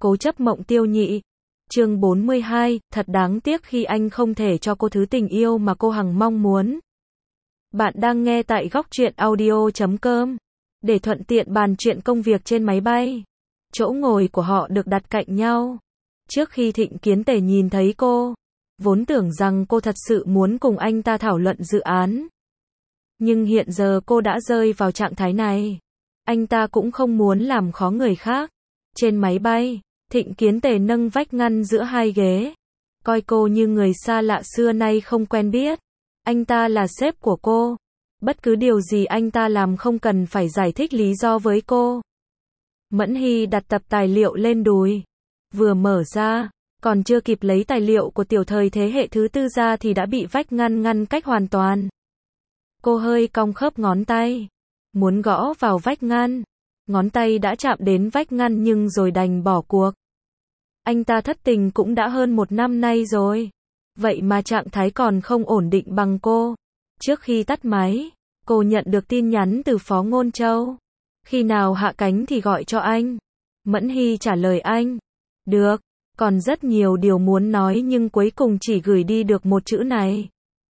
Cố chấp mộng tiêu nhị. Chương 42, thật đáng tiếc khi anh không thể cho cô thứ tình yêu mà cô hằng mong muốn. Bạn đang nghe tại góc truyện audio.com. Để thuận tiện bàn chuyện công việc trên máy bay, chỗ ngồi của họ được đặt cạnh nhau. Trước khi Thịnh Kiến Tề nhìn thấy cô, vốn tưởng rằng cô thật sự muốn cùng anh ta thảo luận dự án. Nhưng hiện giờ cô đã rơi vào trạng thái này. Anh ta cũng không muốn làm khó người khác. Trên máy bay, Thịnh Kiến Tề nâng vách ngăn giữa hai ghế, coi cô như người xa lạ xưa nay không quen biết. Anh ta là sếp của cô. Bất cứ điều gì anh ta làm không cần phải giải thích lý do với cô. Mẫn Hy đặt tập tài liệu lên đùi. Vừa mở ra, còn chưa kịp lấy tài liệu của tiểu thời thế hệ thứ tư ra thì đã bị vách ngăn ngăn cách hoàn toàn. Cô hơi cong khớp ngón tay, muốn gõ vào vách ngăn. Ngón tay đã chạm đến vách ngăn nhưng rồi đành bỏ cuộc. Anh ta thất tình cũng đã hơn 1 năm nay rồi. Vậy mà trạng thái còn không ổn định bằng cô. Trước khi tắt máy, cô nhận được tin nhắn từ Phó Ngôn Châu. Khi nào hạ cánh thì gọi cho anh. Mẫn Hy trả lời anh. Được, còn rất nhiều điều muốn nói nhưng cuối cùng chỉ gửi đi được một chữ này.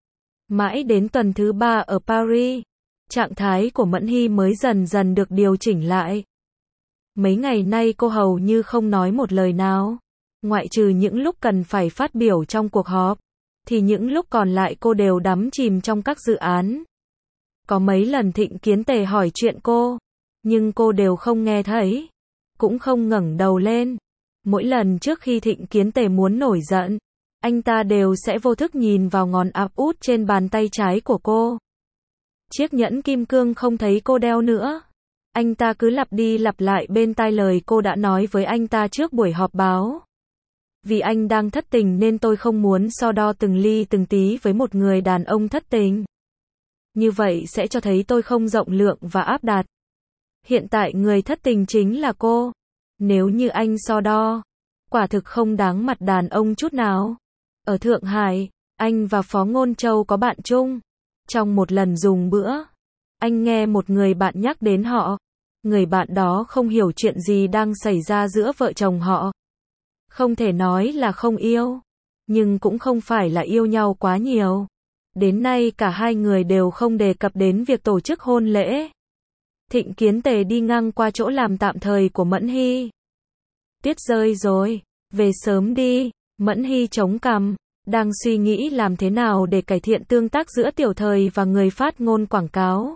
Mãi đến tuần thứ 3 ở Paris, trạng thái của Mẫn Hy mới dần dần được điều chỉnh lại. Mấy ngày nay cô hầu như không nói một lời nào. Ngoại trừ những lúc cần phải phát biểu trong cuộc họp, thì những lúc còn lại cô đều đắm chìm trong các dự án. Có mấy lần Thịnh Kiến Tề hỏi chuyện cô, nhưng cô đều không nghe thấy, cũng không ngẩng đầu lên. Mỗi lần trước khi Thịnh Kiến Tề muốn nổi giận, anh ta đều sẽ vô thức nhìn vào ngón áp út trên bàn tay trái của cô. Chiếc nhẫn kim cương không thấy cô đeo nữa. Anh ta cứ lặp đi lặp lại bên tai lời cô đã nói với anh ta trước buổi họp báo. Vì anh đang thất tình nên tôi không muốn so đo từng ly từng tí với một người đàn ông thất tình. Như vậy sẽ cho thấy tôi không rộng lượng và áp đặt. Hiện tại người thất tình chính là cô. Nếu như anh so đo, quả thực không đáng mặt đàn ông chút nào. Ở Thượng Hải, anh và Phó Ngôn Châu có bạn chung. Trong một lần dùng bữa, anh nghe một người bạn nhắc đến họ. Người bạn đó không hiểu chuyện gì đang xảy ra giữa vợ chồng họ. Không thể nói là không yêu, nhưng cũng không phải là yêu nhau quá nhiều. Đến nay cả hai người đều không đề cập đến việc tổ chức hôn lễ. Thịnh Kiến Tề đi ngang qua chỗ làm tạm thời của Mẫn Hy. Tuyết rơi rồi, về sớm đi. Mẫn Hy chống cằm, đang suy nghĩ làm thế nào để cải thiện tương tác giữa tiểu thời và người phát ngôn quảng cáo.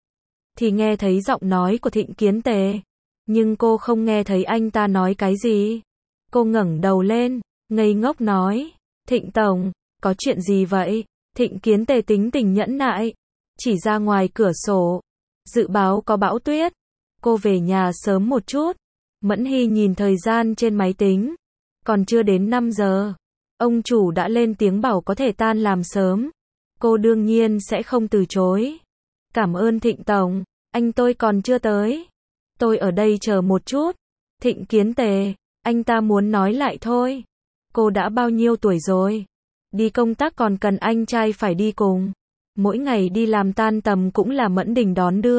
Thì nghe thấy giọng nói của Thịnh Kiến Tề, nhưng cô không nghe thấy anh ta nói cái gì. Cô ngẩng đầu lên, ngây ngốc nói, Thịnh Tổng, có chuyện gì vậy? Thịnh Kiến Tề tính tình nhẫn nại, chỉ ra ngoài cửa sổ, dự báo có bão tuyết, cô về nhà sớm một chút. Mẫn Hy nhìn thời gian trên máy tính, còn chưa đến 5 giờ, ông chủ đã lên tiếng bảo có thể tan làm sớm. Cô đương nhiên sẽ không từ chối. Cảm ơn Thịnh Tổng, anh tôi còn chưa tới. Tôi ở đây chờ một chút. Thịnh Kiến Tề, anh ta muốn nói lại thôi. Cô đã bao nhiêu tuổi rồi? Đi công tác còn cần anh trai phải đi cùng. Mỗi ngày đi làm tan tầm cũng là Mẫn Đình đón đưa.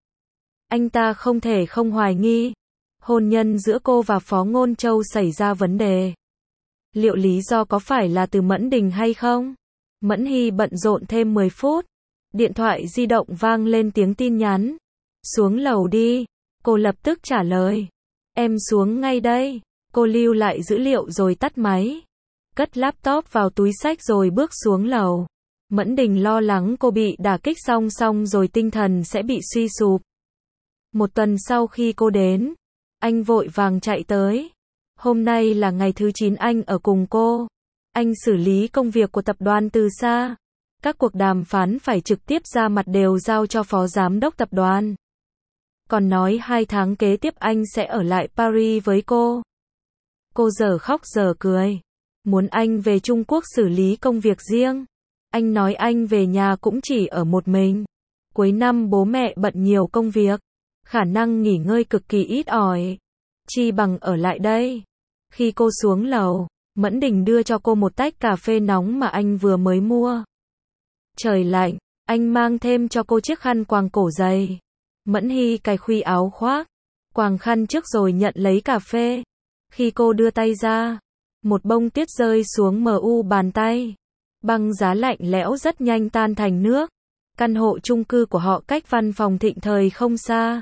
Anh ta không thể không hoài nghi. Hôn nhân giữa cô và Phó Ngôn Châu xảy ra vấn đề. Liệu lý do có phải là từ Mẫn Đình hay không? Mẫn Hy bận rộn thêm 10 phút. Điện thoại di động vang lên tiếng tin nhắn. Xuống lầu đi. Cô lập tức trả lời. Em xuống ngay đây. Cô lưu lại dữ liệu rồi tắt máy. Cất laptop vào túi xách rồi bước xuống lầu. Mẫn Đình lo lắng cô bị đả kích xong rồi tinh thần sẽ bị suy sụp. Một tuần sau khi cô đến, anh vội vàng chạy tới. Hôm nay là ngày thứ 9 anh ở cùng cô. Anh xử lý công việc của tập đoàn từ xa. Các cuộc đàm phán phải trực tiếp ra mặt đều giao cho phó giám đốc tập đoàn. Còn nói 2 tháng kế tiếp anh sẽ ở lại Paris với cô. Cô giờ khóc giờ cười. Muốn anh về Trung Quốc xử lý công việc riêng. Anh nói anh về nhà cũng chỉ ở một mình. Cuối năm bố mẹ bận nhiều công việc. Khả năng nghỉ ngơi cực kỳ ít ỏi. Chi bằng ở lại đây. Khi cô xuống lầu, Mẫn Đình đưa cho cô một tách cà phê nóng mà anh vừa mới mua. Trời lạnh, anh mang thêm cho cô chiếc khăn quàng cổ dày. Mẫn Hy cài khuy áo khoác, quàng khăn trước rồi nhận lấy cà phê. Khi cô đưa tay ra, một bông tuyết rơi xuống mu bàn tay. Băng giá lạnh lẽo rất nhanh tan thành nước. Căn hộ chung cư của họ cách văn phòng Thịnh Thời không xa.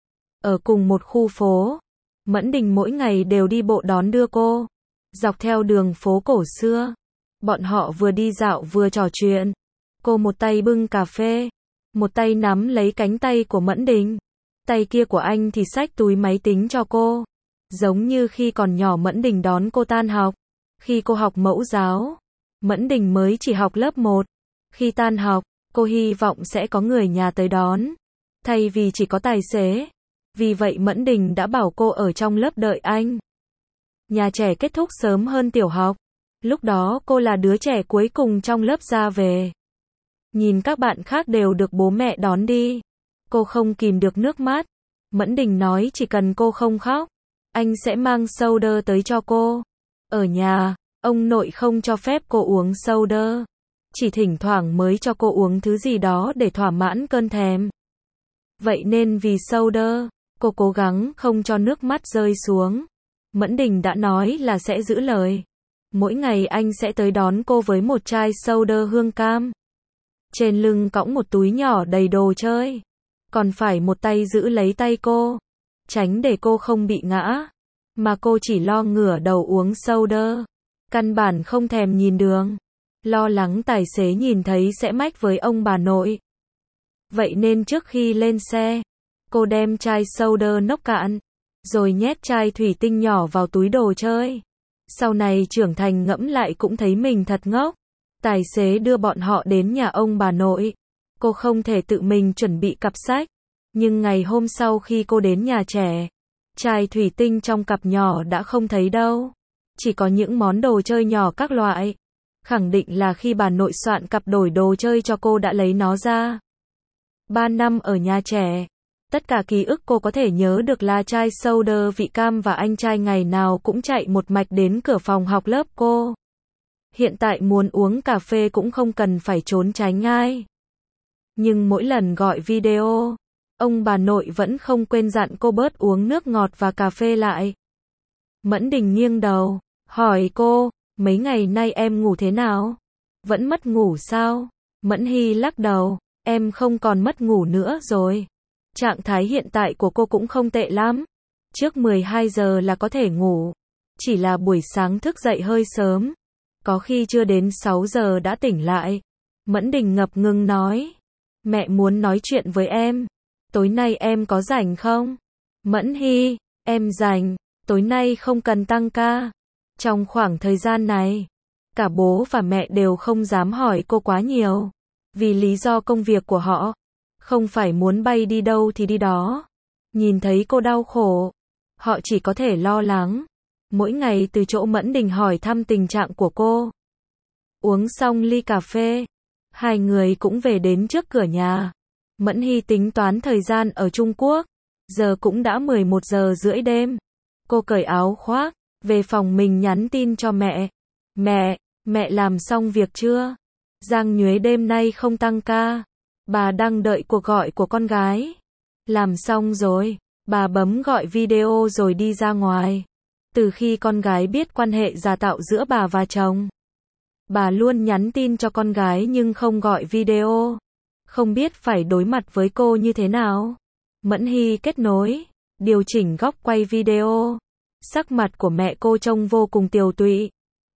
Ở cùng một khu phố, Mẫn Đình mỗi ngày đều đi bộ đón đưa cô. Dọc theo đường phố cổ xưa, bọn họ vừa đi dạo vừa trò chuyện. Cô một tay bưng cà phê, một tay nắm lấy cánh tay của Mẫn Đình. Tay kia của anh thì xách túi máy tính cho cô. Giống như khi còn nhỏ Mẫn Đình đón cô tan học. Khi cô học mẫu giáo, Mẫn Đình mới chỉ học lớp 1. Khi tan học, cô hy vọng sẽ có người nhà tới đón, thay vì chỉ có tài xế. Vì vậy Mẫn Đình đã bảo cô ở trong lớp đợi anh. Nhà trẻ kết thúc sớm hơn tiểu học. Lúc đó cô là đứa trẻ cuối cùng trong lớp ra về. Nhìn các bạn khác đều được bố mẹ đón đi. Cô không kìm được nước mắt. Mẫn Đình nói chỉ cần cô không khóc, anh sẽ mang soda tới cho cô. Ở nhà, ông nội không cho phép cô uống soda. Chỉ thỉnh thoảng mới cho cô uống thứ gì đó để thỏa mãn cơn thèm. Vậy nên vì soda, cô cố gắng không cho nước mắt rơi xuống. Mẫn Đình đã nói là sẽ giữ lời. Mỗi ngày anh sẽ tới đón cô với một chai soda hương cam. Trên lưng cõng một túi nhỏ đầy đồ chơi. Còn phải một tay giữ lấy tay cô, tránh để cô không bị ngã. Mà cô chỉ lo ngửa đầu uống soda. Căn bản không thèm nhìn đường. Lo lắng tài xế nhìn thấy sẽ mách với ông bà nội. Vậy nên trước khi lên xe, cô đem chai soda nốc cạn, rồi nhét chai thủy tinh nhỏ vào túi đồ chơi. Sau này trưởng thành ngẫm lại cũng thấy mình thật ngốc. Tài xế đưa bọn họ đến nhà ông bà nội. Cô không thể tự mình chuẩn bị cặp sách. Nhưng ngày hôm sau khi cô đến nhà trẻ, chai thủy tinh trong cặp nhỏ đã không thấy đâu. Chỉ có những món đồ chơi nhỏ các loại. Khẳng định là khi bà nội soạn cặp đổi đồ chơi cho cô đã lấy nó ra. 3 năm ở nhà trẻ, tất cả ký ức cô có thể nhớ được là chai soda vị cam và anh trai ngày nào cũng chạy một mạch đến cửa phòng học lớp cô. Hiện tại muốn uống cà phê cũng không cần phải trốn tránh ai. Nhưng mỗi lần gọi video, ông bà nội vẫn không quên dặn cô bớt uống nước ngọt và cà phê lại. Mẫn Đình nghiêng đầu, hỏi cô, mấy ngày nay em ngủ thế nào? Vẫn mất ngủ sao? Mẫn Hy lắc đầu, em không còn mất ngủ nữa rồi. Trạng thái hiện tại của cô cũng không tệ lắm. Trước 12 giờ là có thể ngủ. Chỉ là buổi sáng thức dậy hơi sớm. Có khi chưa đến 6 giờ đã tỉnh lại. Mẫn Đình ngập ngừng nói, mẹ muốn nói chuyện với em. Tối nay em có rảnh không? Mẫn Hy, em rảnh. Tối nay không cần tăng ca. Trong khoảng thời gian này, cả bố và mẹ đều không dám hỏi cô quá nhiều. Vì lý do công việc của họ, không phải muốn bay đi đâu thì đi đó. Nhìn thấy cô đau khổ, họ chỉ có thể lo lắng. Mỗi ngày từ chỗ Mẫn Đình hỏi thăm tình trạng của cô. Uống xong ly cà phê, hai người cũng về đến trước cửa nhà. Mẫn Hy tính toán thời gian ở Trung Quốc. Giờ cũng đã 11 giờ rưỡi đêm. Cô cởi áo khoác, về phòng mình nhắn tin cho mẹ. Mẹ làm xong việc chưa? Giang Nhuế đêm nay không tăng ca. Bà đang đợi cuộc gọi của con gái. Làm xong rồi, bà bấm gọi video rồi đi ra ngoài. Từ khi con gái biết quan hệ giả tạo giữa bà và chồng, bà luôn nhắn tin cho con gái nhưng không gọi video. Không biết phải đối mặt với cô như thế nào. Mẫn Hy kết nối, điều chỉnh góc quay video. Sắc mặt của mẹ cô trông vô cùng tiều tụy.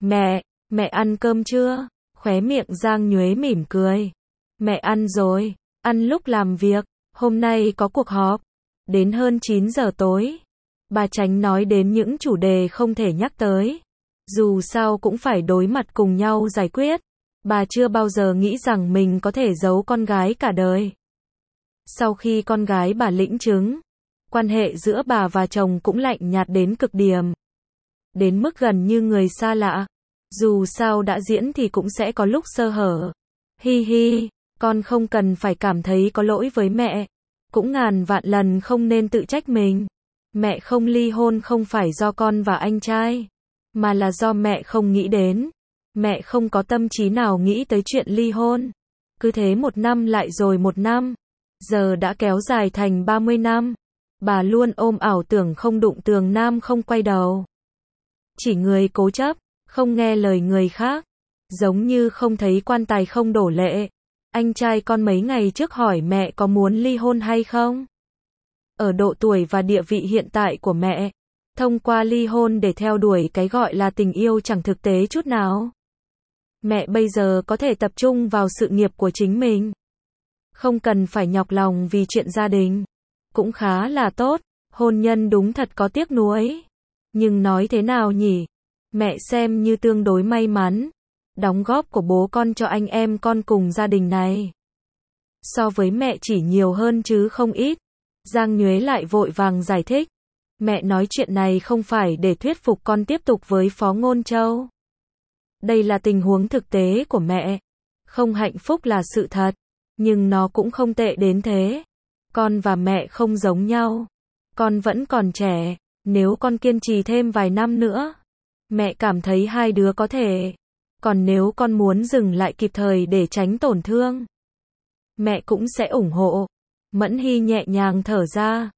Mẹ ăn cơm chưa? Khóe miệng Giang Nhuế mỉm cười. Mẹ ăn rồi, ăn lúc làm việc. Hôm nay có cuộc họp. Đến hơn 9 giờ tối. Bà tránh nói đến những chủ đề không thể nhắc tới. Dù sao cũng phải đối mặt cùng nhau giải quyết. Bà chưa bao giờ nghĩ rằng mình có thể giấu con gái cả đời. Sau khi con gái bà lĩnh chứng, quan hệ giữa bà và chồng cũng lạnh nhạt đến cực điểm. Đến mức gần như người xa lạ. Dù sao đã diễn thì cũng sẽ có lúc sơ hở. Hi hi, con không cần phải cảm thấy có lỗi với mẹ. Cũng ngàn vạn lần không nên tự trách mình. Mẹ không ly hôn không phải do con và anh trai, mà là do mẹ không nghĩ đến. Mẹ không có tâm trí nào nghĩ tới chuyện ly hôn. Cứ thế 1 năm lại rồi 1 năm. Giờ đã kéo dài thành 30 năm. Bà luôn ôm ảo tưởng không đụng tường nam không quay đầu. Chỉ người cố chấp, không nghe lời người khác. Giống như không thấy quan tài không đổ lệ. Anh trai con mấy ngày trước hỏi mẹ có muốn ly hôn hay không? Ở độ tuổi và địa vị hiện tại của mẹ, thông qua ly hôn để theo đuổi cái gọi là tình yêu chẳng thực tế chút nào. Mẹ bây giờ có thể tập trung vào sự nghiệp của chính mình. Không cần phải nhọc lòng vì chuyện gia đình. Cũng khá là tốt, hôn nhân đúng thật có tiếc nuối. Nhưng nói thế nào nhỉ? Mẹ xem như tương đối may mắn. Đóng góp của bố con cho anh em con cùng gia đình này. So với mẹ chỉ nhiều hơn chứ không ít. Giang Nhuế lại vội vàng giải thích. Mẹ nói chuyện này không phải để thuyết phục con tiếp tục với Phó Ngôn Châu. Đây là tình huống thực tế của mẹ. Không hạnh phúc là sự thật. Nhưng nó cũng không tệ đến thế. Con và mẹ không giống nhau. Con vẫn còn trẻ. Nếu con kiên trì thêm vài năm nữa, mẹ cảm thấy hai đứa có thể. Còn nếu con muốn dừng lại kịp thời để tránh tổn thương, mẹ cũng sẽ ủng hộ. Mẫn Hy nhẹ nhàng thở ra.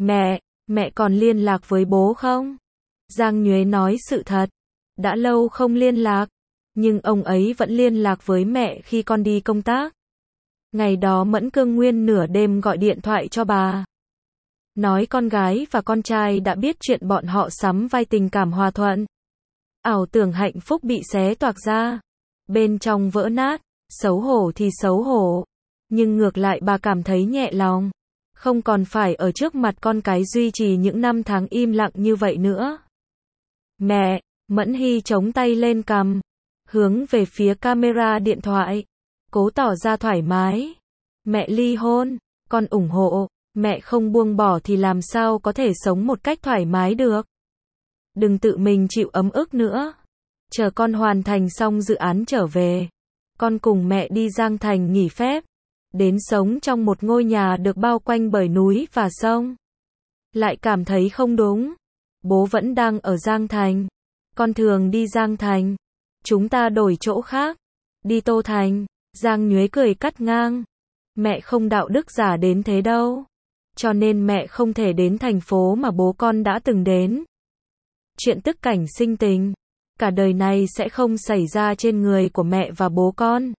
Mẹ còn liên lạc với bố không? Giang Nhuế nói sự thật. Đã lâu không liên lạc. Nhưng ông ấy vẫn liên lạc với mẹ khi con đi công tác. Ngày đó Mẫn Cương Nguyên nửa đêm gọi điện thoại cho bà. Nói con gái và con trai đã biết chuyện bọn họ sắm vai tình cảm hòa thuận. Ảo tưởng hạnh phúc bị xé toạc ra. Bên trong vỡ nát. Xấu hổ thì xấu hổ. Nhưng ngược lại bà cảm thấy nhẹ lòng. Không còn phải ở trước mặt con cái duy trì những năm tháng im lặng như vậy nữa. Mẹ, Mẫn Hy chống tay lên cằm. Hướng về phía camera điện thoại. Cố tỏ ra thoải mái. Mẹ ly hôn. Con ủng hộ. Mẹ không buông bỏ thì làm sao có thể sống một cách thoải mái được. Đừng tự mình chịu ấm ức nữa. Chờ con hoàn thành xong dự án trở về. Con cùng mẹ đi Giang Thành nghỉ phép. Đến sống trong một ngôi nhà được bao quanh bởi núi và sông. Lại cảm thấy không đúng. Bố vẫn đang ở Giang Thành. Con thường đi Giang Thành. Chúng ta đổi chỗ khác. Đi Tô Thành. Giang Nhuế cười cắt ngang. Mẹ không đạo đức giả đến thế đâu. Cho nên mẹ không thể đến thành phố mà bố con đã từng đến. Chuyện tức cảnh sinh tình. Cả đời này sẽ không xảy ra trên người của mẹ và bố con.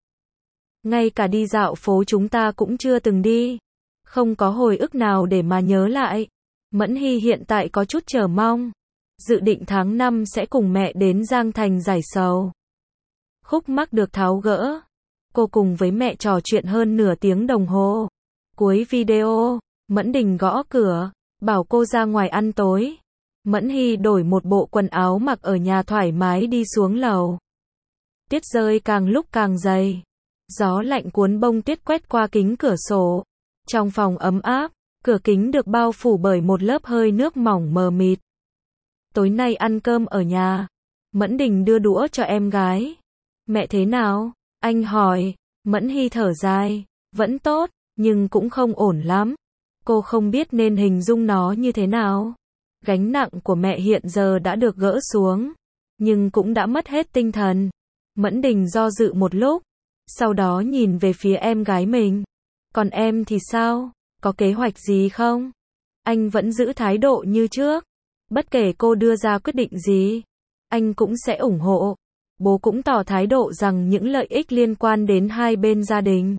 Ngay cả đi dạo phố chúng ta cũng chưa từng đi. Không có hồi ức nào để mà nhớ lại. Mẫn Hy hiện tại có chút chờ mong. Dự định tháng 5 sẽ cùng mẹ đến Giang Thành giải sầu. Khúc mắc được tháo gỡ. Cô cùng với mẹ trò chuyện hơn nửa tiếng đồng hồ. Cuối video, Mẫn Đình gõ cửa, bảo cô ra ngoài ăn tối. Mẫn Hy đổi một bộ quần áo mặc ở nhà thoải mái đi xuống lầu. Tuyết rơi càng lúc càng dày. Gió lạnh cuốn bông tuyết quét qua kính cửa sổ. Trong phòng ấm áp, cửa kính được bao phủ bởi một lớp hơi nước mỏng mờ mịt. Tối nay ăn cơm ở nhà. Mẫn Đình đưa đũa cho em gái. Mẹ thế nào? Anh hỏi. Mẫn Hy thở dài. Vẫn tốt, nhưng cũng không ổn lắm. Cô không biết nên hình dung nó như thế nào. Gánh nặng của mẹ hiện giờ đã được gỡ xuống. Nhưng cũng đã mất hết tinh thần. Mẫn Đình do dự một lúc. Sau đó nhìn về phía em gái mình. Còn em thì sao? Có kế hoạch gì không? Anh vẫn giữ thái độ như trước. Bất kể cô đưa ra quyết định gì, anh cũng sẽ ủng hộ. Bố cũng tỏ thái độ rằng những lợi ích liên quan đến hai bên gia đình,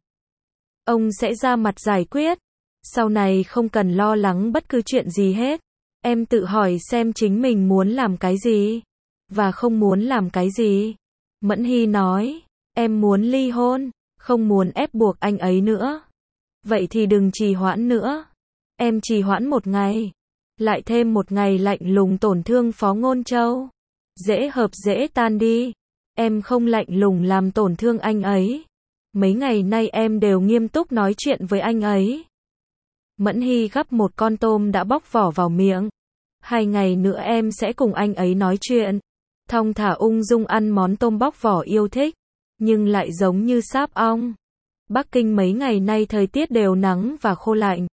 ông sẽ ra mặt giải quyết. Sau này không cần lo lắng bất cứ chuyện gì hết. Em tự hỏi xem chính mình muốn làm cái gì, và không muốn làm cái gì. Mẫn Hy nói, em muốn ly hôn, không muốn ép buộc anh ấy nữa. Vậy thì đừng trì hoãn nữa. Em trì hoãn một ngày, lại thêm một ngày lạnh lùng tổn thương Phó Ngôn Châu. Dễ hợp dễ tan đi. Em không lạnh lùng làm tổn thương anh ấy. Mấy ngày nay em đều nghiêm túc nói chuyện với anh ấy. Mẫn Hy gắp một con tôm đã bóc vỏ vào miệng. 2 ngày nữa em sẽ cùng anh ấy nói chuyện. Thong thả ung dung ăn món tôm bóc vỏ yêu thích. Nhưng lại giống như sáp ong. Bắc Kinh mấy ngày nay thời tiết đều nắng và khô lạnh.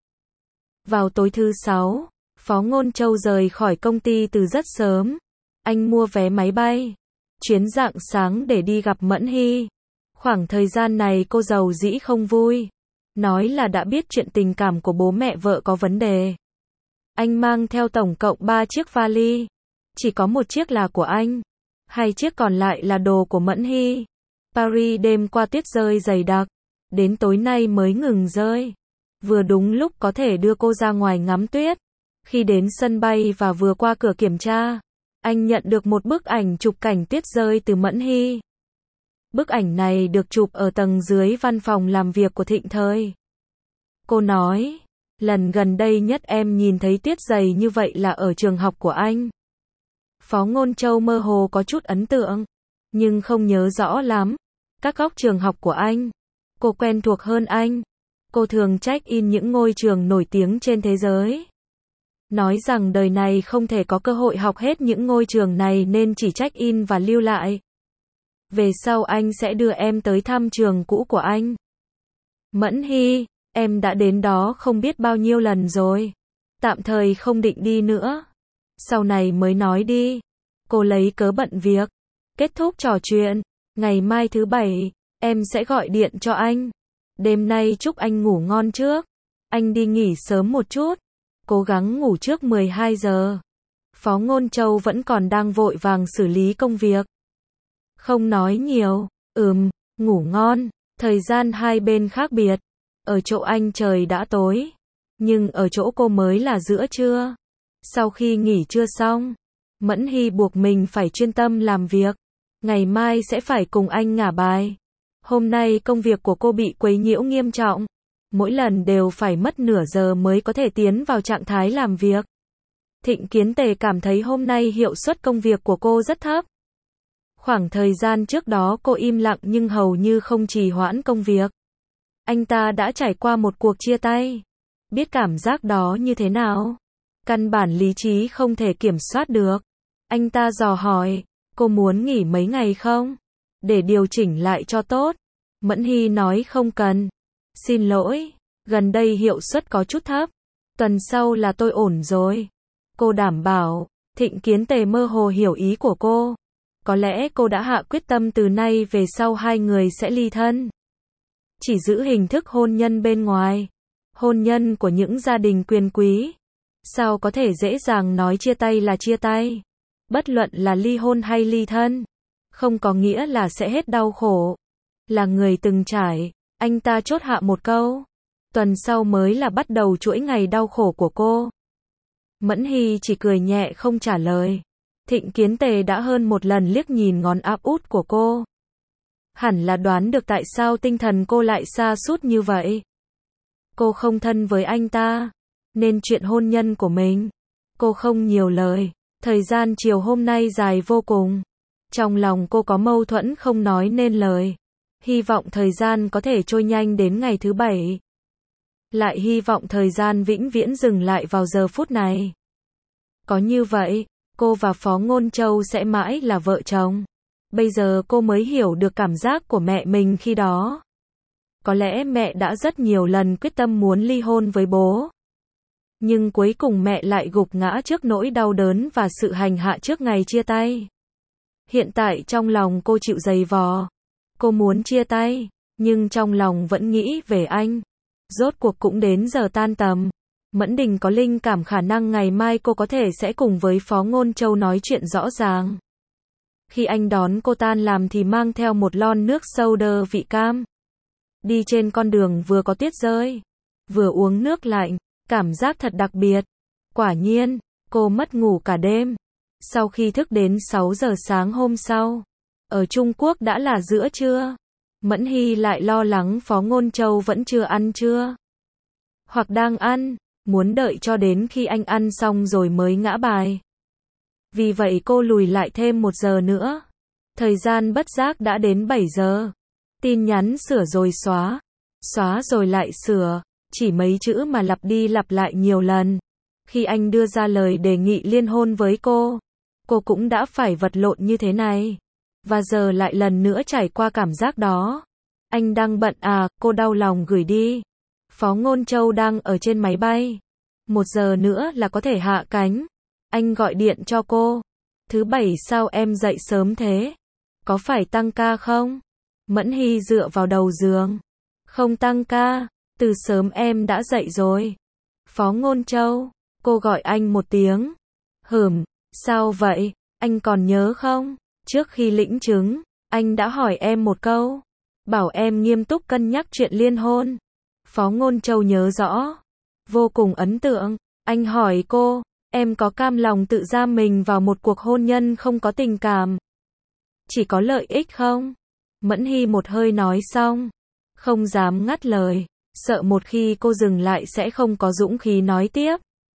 Vào tối thứ 6, Phó Ngôn Châu rời khỏi công ty từ rất sớm. Anh mua vé máy bay, chuyến rạng sáng để đi gặp Mẫn Hy. Khoảng thời gian này cô giàu dĩ không vui. Nói là đã biết chuyện tình cảm của bố mẹ vợ có vấn đề. Anh mang theo tổng cộng 3 chiếc vali. Chỉ có một chiếc là của anh. 2 chiếc còn lại là đồ của Mẫn Hy. Paris đêm qua tuyết rơi dày đặc. Đến tối nay mới ngừng rơi. Vừa đúng lúc có thể đưa cô ra ngoài ngắm tuyết. Khi đến sân bay và vừa qua cửa kiểm tra, anh nhận được một bức ảnh chụp cảnh tuyết rơi từ Mẫn Hy. Bức ảnh này được chụp ở tầng dưới văn phòng làm việc của Thịnh Thời. Cô nói, lần gần đây nhất em nhìn thấy tuyết dày như vậy là ở trường học của anh. Phó Ngôn Châu mơ hồ có chút ấn tượng, nhưng không nhớ rõ lắm. Các góc trường học của anh, cô quen thuộc hơn anh. Cô thường check-in những ngôi trường nổi tiếng trên thế giới. Nói rằng đời này không thể có cơ hội học hết những ngôi trường này nên chỉ check-in và lưu lại. Về sau anh sẽ đưa em tới thăm trường cũ của anh. Mẫn Hy, em đã đến đó không biết bao nhiêu lần rồi. Tạm thời không định đi nữa. Sau này mới nói đi. Cô lấy cớ bận việc. Kết thúc trò chuyện. Ngày mai thứ Bảy, em sẽ gọi điện cho anh. Đêm nay chúc anh ngủ ngon trước. Anh đi nghỉ sớm một chút. Cố gắng ngủ trước 12 giờ. Phó Ngôn Châu vẫn còn đang vội vàng xử lý công việc. Không nói nhiều. Ngủ ngon. Thời gian hai bên khác biệt. Ở chỗ anh trời đã tối. Nhưng ở chỗ cô mới là giữa trưa. Sau khi nghỉ trưa xong, Mẫn Hy buộc mình phải chuyên tâm làm việc. Ngày mai sẽ phải cùng anh ngả bài. Hôm nay công việc của cô bị quấy nhiễu nghiêm trọng. Mỗi lần đều phải mất nửa giờ mới có thể tiến vào trạng thái làm việc. Thịnh Kiến Tề cảm thấy hôm nay hiệu suất công việc của cô rất thấp. Khoảng thời gian trước đó cô im lặng nhưng hầu như không trì hoãn công việc. Anh ta đã trải qua một cuộc chia tay. Biết cảm giác đó như thế nào? Căn bản lý trí không thể kiểm soát được. Anh ta dò hỏi, cô muốn nghỉ mấy ngày không? Để điều chỉnh lại cho tốt. Mẫn Hy nói không cần. Xin lỗi, gần đây hiệu suất có chút thấp. Tuần sau là tôi ổn rồi. Cô đảm bảo. Thịnh Kiến Tề mơ hồ hiểu ý của cô. Có lẽ cô đã hạ quyết tâm từ nay về sau hai người sẽ ly thân. Chỉ giữ hình thức hôn nhân bên ngoài. Hôn nhân của những gia đình quyền quý. Sao có thể dễ dàng nói chia tay là chia tay? Bất luận là ly hôn hay ly thân, không có nghĩa là sẽ hết đau khổ. Là người từng trải, anh ta chốt hạ một câu. Tuần sau mới là bắt đầu chuỗi ngày đau khổ của cô. Mẫn Hy chỉ cười nhẹ không trả lời. Thịnh Kiến Tề đã hơn một lần liếc nhìn ngón áp út của cô. Hẳn là đoán được tại sao tinh thần cô lại sa sút như vậy. Cô không thân với anh ta, nên chuyện hôn nhân của mình, cô không nhiều lời. Thời gian chiều hôm nay dài vô cùng. Trong lòng cô có mâu thuẫn không nói nên lời. Hy vọng thời gian có thể trôi nhanh đến ngày thứ Bảy. Lại hy vọng thời gian vĩnh viễn dừng lại vào giờ phút này. Có như vậy, cô và Phó Ngôn Châu sẽ mãi là vợ chồng. Bây giờ cô mới hiểu được cảm giác của mẹ mình khi đó. Có lẽ mẹ đã rất nhiều lần quyết tâm muốn ly hôn với bố. Nhưng cuối cùng mẹ lại gục ngã trước nỗi đau đớn và sự hành hạ trước ngày chia tay. Hiện tại trong lòng cô chịu giày vò. Cô muốn chia tay, nhưng trong lòng vẫn nghĩ về anh. Rốt cuộc cũng đến giờ tan tầm. Mẫn Đình có linh cảm khả năng ngày mai cô có thể sẽ cùng với Phó Ngôn Châu nói chuyện rõ ràng. Khi anh đón cô tan làm thì mang theo một lon nước soda vị cam. Đi trên con đường vừa có tuyết rơi, vừa uống nước lạnh, cảm giác thật đặc biệt. Quả nhiên, cô mất ngủ cả đêm. Sau khi thức đến 6 giờ sáng hôm sau, ở Trung Quốc đã là giữa trưa. Mẫn Hy lại lo lắng Phó Ngôn Châu vẫn chưa ăn trưa. Hoặc đang ăn, muốn đợi cho đến khi anh ăn xong rồi mới ngã bài. Vì vậy cô lùi lại thêm 1 giờ nữa. Thời gian bất giác đã đến 7 giờ. Tin nhắn sửa rồi xóa. Xóa rồi lại sửa. Chỉ mấy chữ mà lặp đi lặp lại nhiều lần. Khi anh đưa ra lời đề nghị liên hôn với cô cũng đã phải vật lộn như thế này. Và giờ lại lần nữa trải qua cảm giác đó. Anh đang bận à, cô đau lòng gửi đi. Phó Ngôn Châu đang ở trên máy bay. 1 giờ nữa là có thể hạ cánh. Anh gọi điện cho cô. Thứ Bảy sao em dậy sớm thế? Có phải tăng ca không? Mẫn Hy dựa vào đầu giường. Không tăng ca, từ sớm em đã dậy rồi. Phó Ngôn Châu, cô gọi anh một tiếng. Sao vậy? Anh còn nhớ không? Trước khi lĩnh chứng, anh đã hỏi em một câu. Bảo em nghiêm túc cân nhắc chuyện liên hôn. Phó Ngôn Châu nhớ rõ. Vô cùng ấn tượng. Anh hỏi cô, em có cam lòng tự giam mình vào một cuộc hôn nhân không có tình cảm, chỉ có lợi ích không? Mẫn Hy một hơi nói xong, không dám ngắt lời, sợ một khi cô dừng lại sẽ không có dũng khí nói tiếp.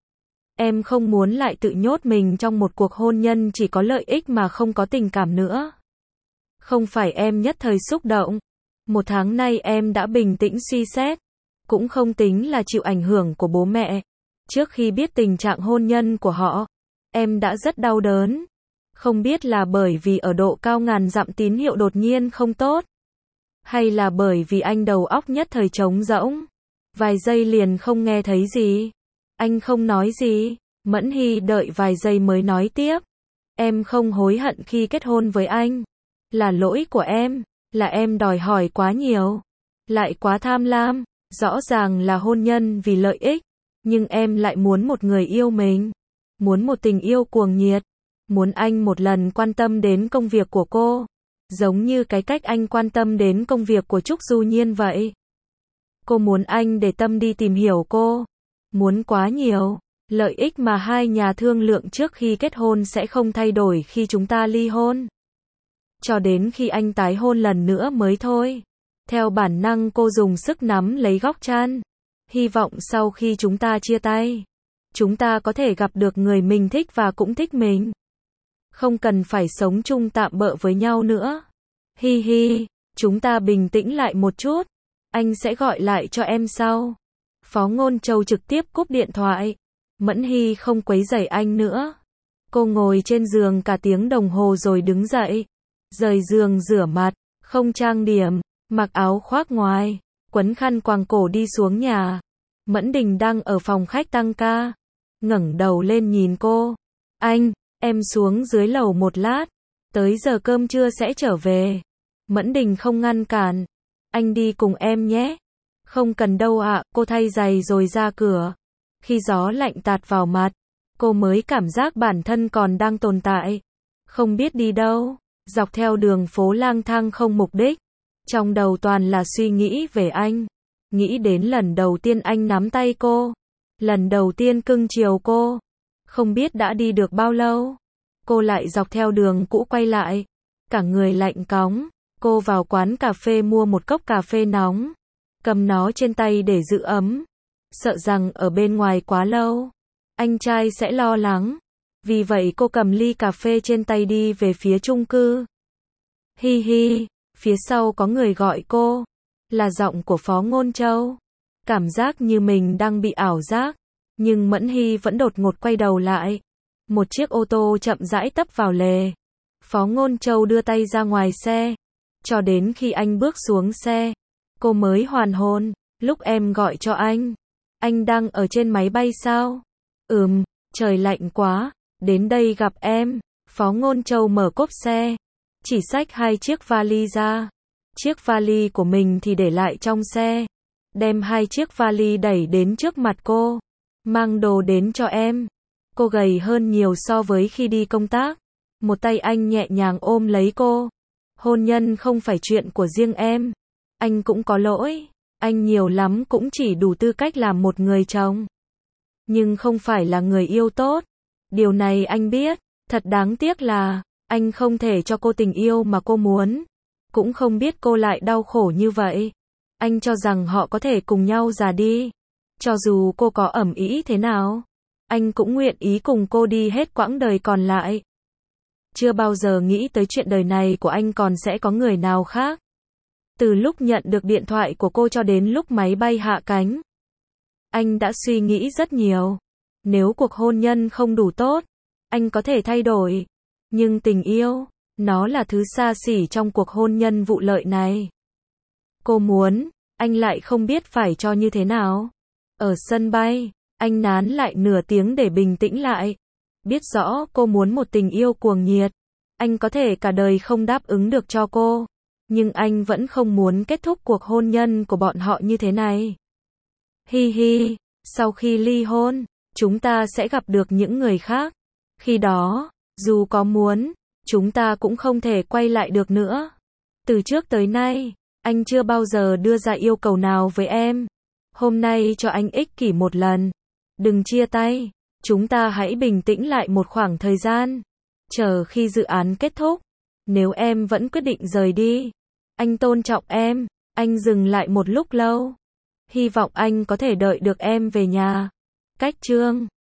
Em không muốn lại tự nhốt mình trong một cuộc hôn nhân chỉ có lợi ích mà không có tình cảm nữa. Không phải em nhất thời xúc động. Một tháng nay em đã bình tĩnh suy xét. Cũng không tính là chịu ảnh hưởng của bố mẹ. Trước khi biết tình trạng hôn nhân của họ, em đã rất đau đớn. Không biết là bởi vì ở độ cao ngàn dặm tín hiệu đột nhiên không tốt, hay là bởi vì anh đầu óc nhất thời trống rỗng. Vài giây liền không nghe thấy gì. Anh không nói gì. Mẫn Hy đợi vài giây mới nói tiếp. Em không hối hận khi kết hôn với anh. Là lỗi của em. Là em đòi hỏi quá nhiều. Lại quá tham lam. Rõ ràng là hôn nhân vì lợi ích. Nhưng em lại muốn một người yêu mình. Muốn một tình yêu cuồng nhiệt. Muốn anh một lần quan tâm đến công việc của cô. Giống như cái cách anh quan tâm đến công việc của Trúc Du Nhiên vậy. Cô muốn anh để tâm đi tìm hiểu cô. Muốn quá nhiều. Lợi ích mà hai nhà thương lượng trước khi kết hôn sẽ không thay đổi khi chúng ta ly hôn. Cho đến khi anh tái hôn lần nữa mới thôi. Theo bản năng cô dùng sức nắm lấy góc chăn. Hy vọng sau khi chúng ta chia tay, chúng ta có thể gặp được người mình thích và cũng thích mình. Không cần phải sống chung tạm bợ với nhau nữa. Hi hi, chúng ta bình tĩnh lại một chút. Anh sẽ gọi lại cho em sau. Phó Ngôn Châu trực tiếp cúp điện thoại. Mẫn Hy không quấy rầy anh nữa. Cô ngồi trên giường cả tiếng đồng hồ rồi đứng dậy. Rời giường rửa mặt, không trang điểm, mặc áo khoác ngoài, quấn khăn quàng cổ đi xuống nhà. Mẫn Đình đang ở phòng khách tăng ca. Ngẩng đầu lên nhìn cô. Anh, em xuống dưới lầu một lát. Tới giờ cơm trưa sẽ trở về. Mẫn Đình không ngăn cản. Anh đi cùng em nhé. Không cần đâu ạ, cô thay giày rồi ra cửa. Khi gió lạnh tạt vào mặt, cô mới cảm giác bản thân còn đang tồn tại. Không biết đi đâu, dọc theo đường phố lang thang không mục đích. Trong đầu toàn là suy nghĩ về anh. Nghĩ đến lần đầu tiên anh nắm tay cô. Lần đầu tiên cưng chiều cô. Không biết đã đi được bao lâu. Cô lại dọc theo đường cũ quay lại. Cả người lạnh cóng. Cô vào quán cà phê mua một cốc cà phê nóng. Cầm nó trên tay để giữ ấm. Sợ rằng ở bên ngoài quá lâu, anh trai sẽ lo lắng. Vì vậy cô cầm ly cà phê trên tay đi về phía chung cư. Hi hi, phía sau có người gọi cô. Là giọng của Phó Ngôn Châu. Cảm giác như mình đang bị ảo giác. Nhưng Mẫn Hy vẫn đột ngột quay đầu lại. Một chiếc ô tô chậm rãi tấp vào lề. Phó Ngôn Châu đưa tay ra ngoài xe. Cho đến khi anh bước xuống xe, cô mới hoàn hồn. Lúc em gọi cho anh đang ở trên máy bay sao? Trời lạnh quá, đến đây gặp em. Phó Ngôn Châu mở cốp xe, chỉ xách hai chiếc vali ra. Chiếc vali của mình thì để lại trong xe. Đem hai chiếc vali đẩy đến trước mặt cô. Mang đồ đến cho em. Cô gầy hơn nhiều so với khi đi công tác. Một tay anh nhẹ nhàng ôm lấy cô. Hôn nhân không phải chuyện của riêng em. Anh cũng có lỗi. Anh nhiều lắm cũng chỉ đủ tư cách làm một người chồng. Nhưng không phải là người yêu tốt. Điều này anh biết. Thật đáng tiếc là anh không thể cho cô tình yêu mà cô muốn. Cũng không biết cô lại đau khổ như vậy. Anh cho rằng họ có thể cùng nhau già đi. Cho dù cô có ẩm ý thế nào, anh cũng nguyện ý cùng cô đi hết quãng đời còn lại. Chưa bao giờ nghĩ tới chuyện đời này của anh còn sẽ có người nào khác. Từ lúc nhận được điện thoại của cô cho đến lúc máy bay hạ cánh, anh đã suy nghĩ rất nhiều. Nếu cuộc hôn nhân không đủ tốt, anh có thể thay đổi. Nhưng tình yêu, nó là thứ xa xỉ trong cuộc hôn nhân vụ lợi này. Cô muốn, anh lại không biết phải cho như thế nào. Ở sân bay, anh nán lại nửa tiếng để bình tĩnh lại. Biết rõ cô muốn một tình yêu cuồng nhiệt. Anh có thể cả đời không đáp ứng được cho cô. Nhưng anh vẫn không muốn kết thúc cuộc hôn nhân của bọn họ như thế này. Hi hi, sau khi ly hôn, chúng ta sẽ gặp được những người khác. Khi đó, dù có muốn, chúng ta cũng không thể quay lại được nữa. Từ trước tới nay, anh chưa bao giờ đưa ra yêu cầu nào với em. Hôm nay cho anh ích kỷ một lần. Đừng chia tay. Chúng ta hãy bình tĩnh lại một khoảng thời gian. Chờ khi dự án kết thúc. Nếu em vẫn quyết định rời đi, anh tôn trọng em. Anh dừng lại một lúc lâu. Hy vọng anh có thể đợi được em về nhà. Cách chương